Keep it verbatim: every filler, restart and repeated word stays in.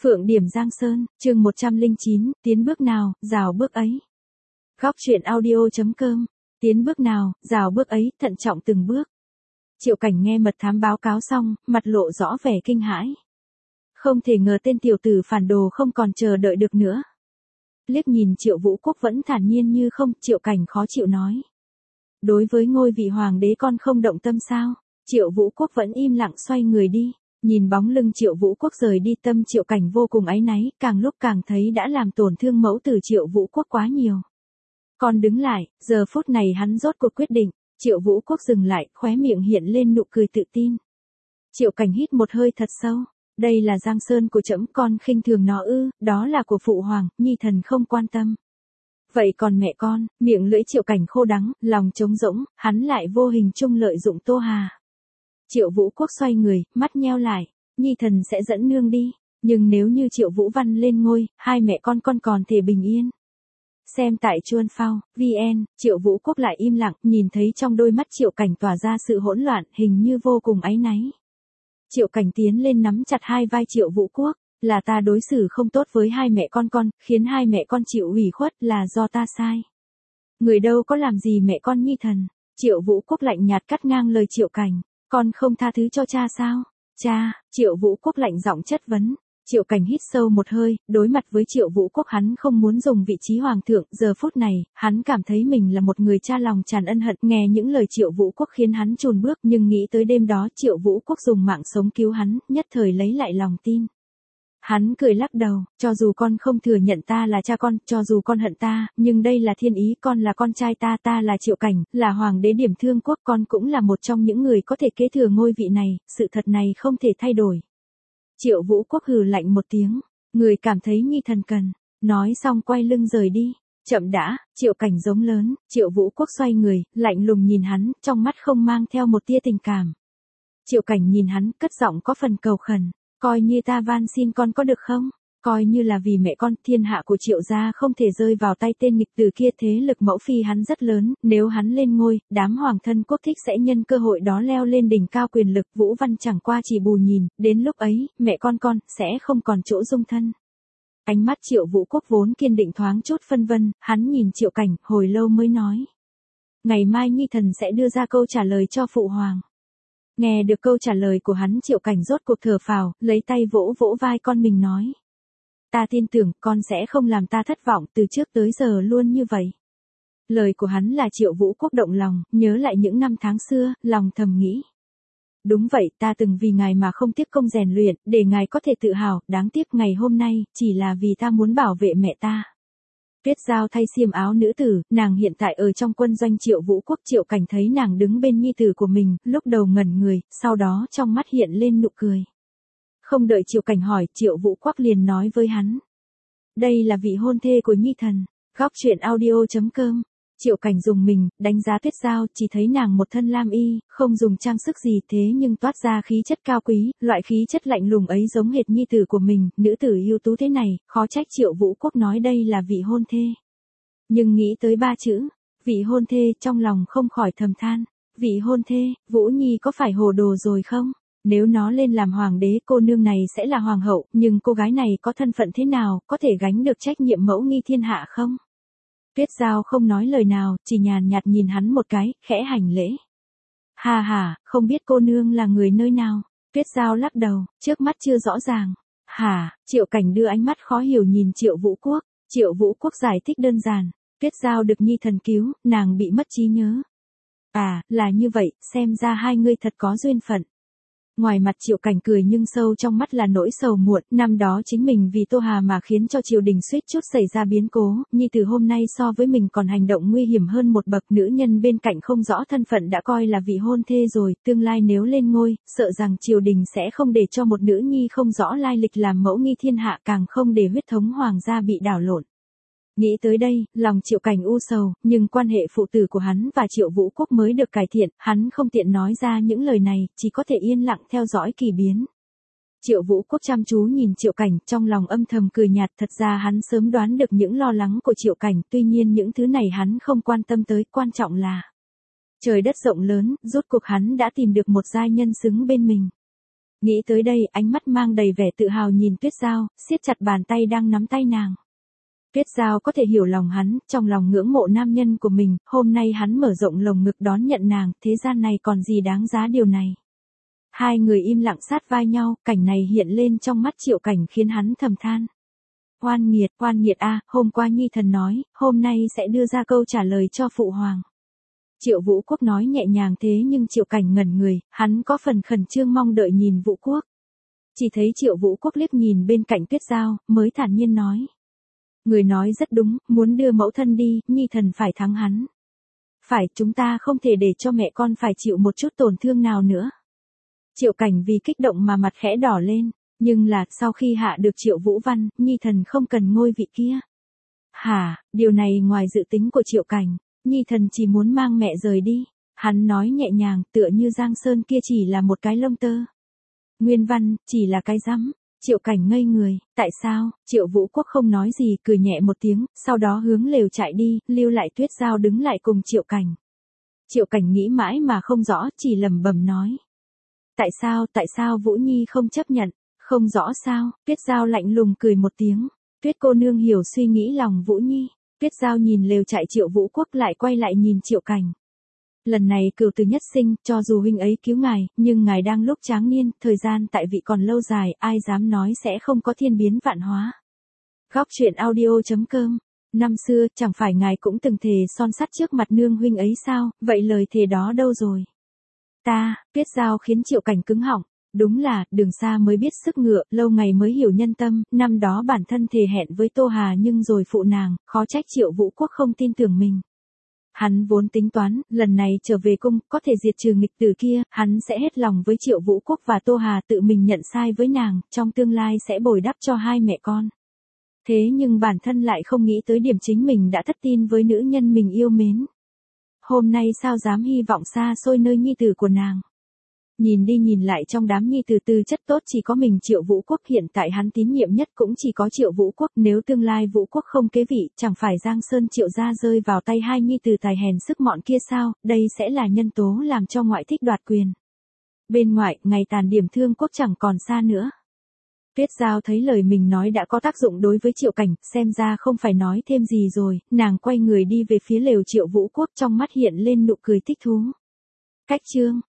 Phượng Điểm Giang Sơn, chương một trăm lẻ chín, tiến bước nào, rào bước ấy. Góc truyện audio chấm com, tiến bước nào, rào bước ấy, thận trọng từng bước. Triệu Cảnh nghe mật thám báo cáo xong, mặt lộ rõ vẻ kinh hãi. Không thể ngờ tên tiểu tử phản đồ không còn chờ đợi được nữa. Liếc nhìn Triệu Vũ Quốc vẫn thản nhiên như không, Triệu Cảnh khó chịu nói. Đối với ngôi vị hoàng đế con không động tâm sao? Triệu Vũ Quốc vẫn im lặng xoay người đi. Nhìn bóng lưng Triệu Vũ Quốc rời đi, tâm Triệu Cảnh vô cùng áy náy, càng lúc càng thấy đã làm tổn thương mẫu tử Triệu Vũ Quốc quá nhiều. Con đứng lại, giờ phút này hắn rốt cuộc quyết định. Triệu Vũ Quốc dừng lại, khóe miệng hiện lên nụ cười tự tin. Triệu Cảnh hít một hơi thật sâu. Đây là Giang Sơn của trẫm, con khinh thường nó ư? Đó là của phụ hoàng, nhi thần không quan tâm. Vậy còn mẹ con? Miệng lưỡi Triệu Cảnh khô đắng, lòng trống rỗng, hắn lại vô hình chung lợi dụng Tô Hà. Triệu Vũ Quốc xoay người, mắt nheo lại, nhi thần sẽ dẫn nương đi, nhưng nếu như Triệu Vũ Văn lên ngôi, hai mẹ con con còn thể bình yên. Xem tại Chuan Phao, vn, Triệu Vũ Quốc lại im lặng, nhìn thấy trong đôi mắt Triệu Cảnh tỏa ra sự hỗn loạn, hình như vô cùng áy náy. Triệu Cảnh tiến lên nắm chặt hai vai Triệu Vũ Quốc, là ta đối xử không tốt với hai mẹ con con, khiến hai mẹ con chịu ủy khuất, là do ta sai. Người đâu có làm gì mẹ con nhi thần. Triệu Vũ Quốc lạnh nhạt cắt ngang lời Triệu Cảnh. Con không tha thứ cho cha sao? Cha, Triệu Vũ Quốc lạnh giọng chất vấn. Triệu Cảnh hít sâu một hơi, đối mặt với Triệu Vũ Quốc hắn không muốn dùng vị trí hoàng thượng, giờ phút này, hắn cảm thấy mình là một người cha lòng tràn ân hận, nghe những lời Triệu Vũ Quốc khiến hắn chùn bước, nhưng nghĩ tới đêm đó Triệu Vũ Quốc dùng mạng sống cứu hắn, nhất thời lấy lại lòng tin. Hắn cười lắc đầu, cho dù con không thừa nhận ta là cha con, cho dù con hận ta, nhưng đây là thiên ý, con là con trai ta, ta là Triệu Cảnh, là hoàng đế Điểm Thương Quốc, con cũng là một trong những người có thể kế thừa ngôi vị này, sự thật này không thể thay đổi. Triệu Vũ Quốc hừ lạnh một tiếng, người cảm thấy nhi thần cần, nói xong quay lưng rời đi. Chậm đã, Triệu Cảnh giống lớn, Triệu Vũ Quốc xoay người, lạnh lùng nhìn hắn, trong mắt không mang theo một tia tình cảm. Triệu Cảnh nhìn hắn, cất giọng có phần cầu khẩn. Coi như ta van xin con có được không? Coi như là vì mẹ con, thiên hạ của Triệu gia không thể rơi vào tay tên nghịch tử kia, thế lực mẫu phi hắn rất lớn, nếu hắn lên ngôi, đám hoàng thân quốc thích sẽ nhân cơ hội đó leo lên đỉnh cao quyền lực, Vũ Văn chẳng qua chỉ bù nhìn, đến lúc ấy, mẹ con con, sẽ không còn chỗ dung thân. Ánh mắt Triệu Vũ Quốc vốn kiên định thoáng chút phân vân, hắn nhìn Triệu Cảnh, hồi lâu mới nói. Ngày mai nhi thần sẽ đưa ra câu trả lời cho phụ hoàng. Nghe được câu trả lời của hắn, Triệu Cảnh rốt cuộc thở phào, lấy tay vỗ vỗ vai con mình nói. Ta tin tưởng, con sẽ không làm ta thất vọng, từ trước tới giờ luôn như vậy. Lời của hắn là Triệu Vũ Quốc động lòng, nhớ lại những năm tháng xưa, lòng thầm nghĩ. Đúng vậy, ta từng vì ngài mà không tiếc công rèn luyện, để ngài có thể tự hào, đáng tiếc ngày hôm nay, chỉ là vì ta muốn bảo vệ mẹ ta. Tuyết Giao thay xiêm áo nữ tử, nàng hiện tại ở trong quân doanh Triệu Vũ Quốc. Triệu Cảnh thấy nàng đứng bên nhi tử của mình, lúc đầu ngẩn người, sau đó trong mắt hiện lên nụ cười. Không đợi Triệu Cảnh hỏi, Triệu Vũ Quốc liền nói với hắn. Đây là vị hôn thê của nhi thần. Góc truyện audio chấm com. Triệu Cảnh dùng mình, đánh giá Tuyết Giao, chỉ thấy nàng một thân lam y, không dùng trang sức gì thế nhưng toát ra khí chất cao quý, loại khí chất lạnh lùng ấy giống hệt nhi tử của mình, nữ tử ưu tú thế này, khó trách Triệu Vũ Quốc nói đây là vị hôn thê. Nhưng nghĩ tới ba chữ, vị hôn thê, trong lòng không khỏi thầm than, vị hôn thê, Vũ Nhi có phải hồ đồ rồi không? Nếu nó lên làm hoàng đế, cô nương này sẽ là hoàng hậu, nhưng cô gái này có thân phận thế nào, có thể gánh được trách nhiệm mẫu nghi thiên hạ không? Tuyết Giao không nói lời nào, chỉ nhàn nhạt nhìn hắn một cái, khẽ hành lễ. Hà hà, không biết cô nương là người nơi nào? Tuyết Giao lắc đầu, trước mắt chưa rõ ràng. Hà, Triệu Cảnh đưa ánh mắt khó hiểu nhìn Triệu Vũ Quốc. Triệu Vũ Quốc giải thích đơn giản. Tuyết Giao được nhi thần cứu, nàng bị mất trí nhớ. À, là như vậy, xem ra hai người thật có duyên phận. Ngoài mặt Triệu Cảnh cười nhưng sâu trong mắt là nỗi sầu muộn, năm đó chính mình vì Tô Hà mà khiến cho triều đình suýt chút xảy ra biến cố, nhi từ hôm nay so với mình còn hành động nguy hiểm hơn một bậc, nữ nhân bên cạnh không rõ thân phận đã coi là vị hôn thê rồi, tương lai nếu lên ngôi, sợ rằng triều đình sẽ không để cho một nữ nhi không rõ lai lịch làm mẫu nghi thiên hạ, càng không để huyết thống hoàng gia bị đảo lộn. Nghĩ tới đây, lòng Triệu Cảnh u sầu, nhưng quan hệ phụ tử của hắn và Triệu Vũ Quốc mới được cải thiện, hắn không tiện nói ra những lời này, chỉ có thể yên lặng theo dõi kỳ biến. Triệu Vũ Quốc chăm chú nhìn Triệu Cảnh, trong lòng âm thầm cười nhạt, thật ra hắn sớm đoán được những lo lắng của Triệu Cảnh, tuy nhiên những thứ này hắn không quan tâm tới, quan trọng là trời đất rộng lớn, rốt cuộc hắn đã tìm được một giai nhân xứng bên mình. Nghĩ tới đây, ánh mắt mang đầy vẻ tự hào nhìn Tuyết Giao, siết chặt bàn tay đang nắm tay nàng. Tuyết Giao có thể hiểu lòng hắn, trong lòng ngưỡng mộ nam nhân của mình, hôm nay hắn mở rộng lồng ngực đón nhận nàng, thế gian này còn gì đáng giá điều này. Hai người im lặng sát vai nhau, cảnh này hiện lên trong mắt Triệu Cảnh khiến hắn thầm than. Oan nghiệt, oan nghiệt a, hôm qua Nhi Thần nói, hôm nay sẽ đưa ra câu trả lời cho Phụ Hoàng. Triệu Vũ Quốc nói nhẹ nhàng thế nhưng Triệu Cảnh ngẩn người, hắn có phần khẩn trương mong đợi nhìn Vũ Quốc. Chỉ thấy Triệu Vũ Quốc liếc nhìn bên cạnh Tuyết Giao, mới thản nhiên nói. Người nói rất đúng, muốn đưa mẫu thân đi, Nhi Thần phải thắng hắn. Phải, chúng ta không thể để cho mẹ con phải chịu một chút tổn thương nào nữa. Triệu Cảnh vì kích động mà mặt khẽ đỏ lên, nhưng là, sau khi hạ được Triệu Vũ Văn, Nhi Thần không cần ngôi vị kia. Hả, điều này ngoài dự tính của Triệu Cảnh, Nhi Thần chỉ muốn mang mẹ rời đi. Hắn nói nhẹ nhàng, tựa như Giang Sơn kia chỉ là một cái lông tơ. Nguyên văn, chỉ là cái rắm. Triệu Cảnh ngây người, tại sao? Triệu Vũ Quốc không nói gì, cười nhẹ một tiếng, sau đó hướng lều chạy đi, lưu lại Tuyết Giao đứng lại cùng Triệu Cảnh. Triệu Cảnh nghĩ mãi mà không rõ, chỉ lẩm bẩm nói. Tại sao, tại sao Vũ Nhi không chấp nhận? Không rõ sao? Tuyết Giao lạnh lùng cười một tiếng. Tuyết cô nương hiểu suy nghĩ lòng Vũ Nhi. Tuyết Giao nhìn lều chạy Triệu Vũ Quốc lại quay lại nhìn Triệu Cảnh. Lần này cửu tử nhất sinh, cho dù huynh ấy cứu ngài, nhưng ngài đang lúc tráng niên, thời gian tại vị còn lâu dài, ai dám nói sẽ không có thiên biến vạn hóa. Góc truyện audio chấm com. Năm xưa, chẳng phải ngài cũng từng thề son sắt trước mặt nương huynh ấy sao, vậy lời thề đó đâu rồi? Ta, Tuyết Giao khiến Triệu Cảnh cứng họng. Đúng là, đường xa mới biết sức ngựa, lâu ngày mới hiểu nhân tâm, năm đó bản thân thề hẹn với Tô Hà nhưng rồi phụ nàng, khó trách Triệu Vũ Quốc không tin tưởng mình. Hắn vốn tính toán, lần này trở về cung, có thể diệt trừ nghịch tử kia, hắn sẽ hết lòng với Triệu Vũ Quốc và Tô Hà tự mình nhận sai với nàng, trong tương lai sẽ bồi đắp cho hai mẹ con. Thế nhưng bản thân lại không nghĩ tới điểm chính mình đã thất tin với nữ nhân mình yêu mến. Hôm nay sao dám hy vọng xa xôi nơi nhi tử của nàng. Nhìn đi nhìn lại trong đám nhi tử tư chất tốt chỉ có mình Triệu Vũ Quốc, hiện tại hắn tín nhiệm nhất cũng chỉ có Triệu Vũ Quốc, nếu tương lai Vũ Quốc không kế vị, chẳng phải Giang Sơn Triệu gia rơi vào tay hai nhi tử tài hèn sức mọn kia sao, đây sẽ là nhân tố làm cho ngoại thích đoạt quyền. Bên ngoại, ngày tàn điểm Thương Quốc chẳng còn xa nữa. Tuyết Giao thấy lời mình nói đã có tác dụng đối với Triệu Cảnh, xem ra không phải nói thêm gì rồi, nàng quay người đi về phía lều Triệu Vũ Quốc, trong mắt hiện lên nụ cười thích thú. Cách chương